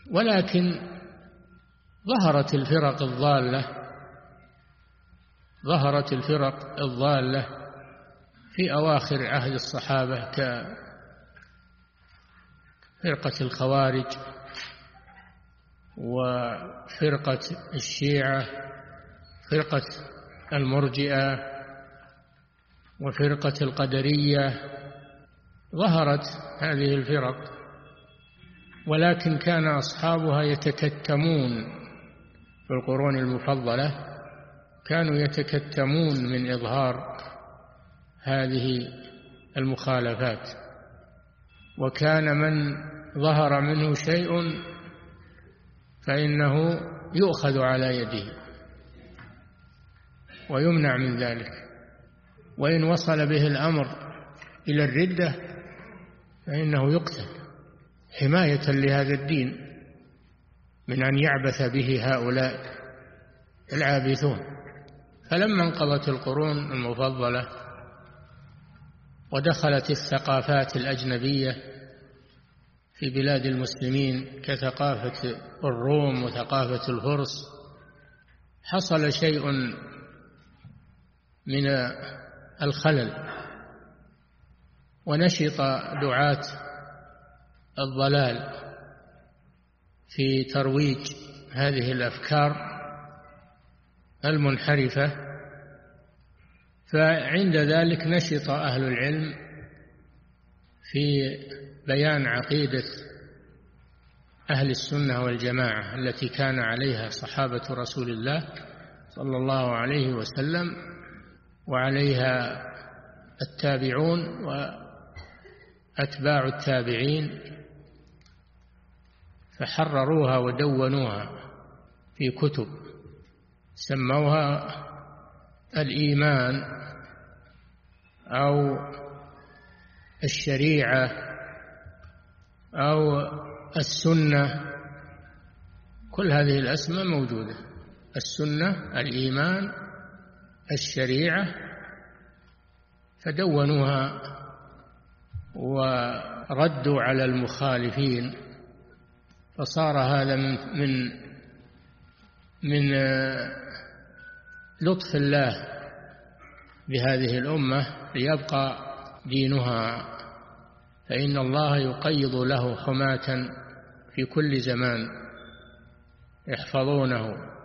ولكن ظهرت الفرق الضالة في أواخر عهد الصحابة كفرقة الخوارج وفرقة الشيعة، فرقة المرجئة، وفرقة القدرية. ظهرت هذه الفرق، ولكن كان أصحابها يتكتمون في القرون المفضلة، كانوا يتكتمون من إظهار هذه المخالفات، وكان من ظهر منه شيء فإنه يؤخذ على يده ويمنع من ذلك، وإن وصل به الأمر إلى الردة فإنه يقتل حماية لهذا الدين من أن يعبث به هؤلاء العابثون. فلما انقضت القرون المفضلة ودخلت الثقافات الأجنبية في بلاد المسلمين كثقافة الروم وثقافة الفرس، حصل شيء من الخلل، ونشط دعاة الضلال في ترويج هذه الأفكار المنحرفة. فعند ذلك نشط أهل العلم في بيان عقيدة أهل السنة والجماعة التي كان عليها صحابة رسول الله صلى الله عليه وسلم، وعليها التابعون وأتباع التابعين، فحرروها ودونوها في كتب سموها الإيمان أو الشريعة أو السنة. كل هذه الأسماء موجودة: السنة، الإيمان، الشريعة. فدونوها وردوا على المخالفين، فصار هذا من لطف الله بهذه الأمة ليبقى دينها، فإن الله يقيض له حماة في كل زمان يحفظونه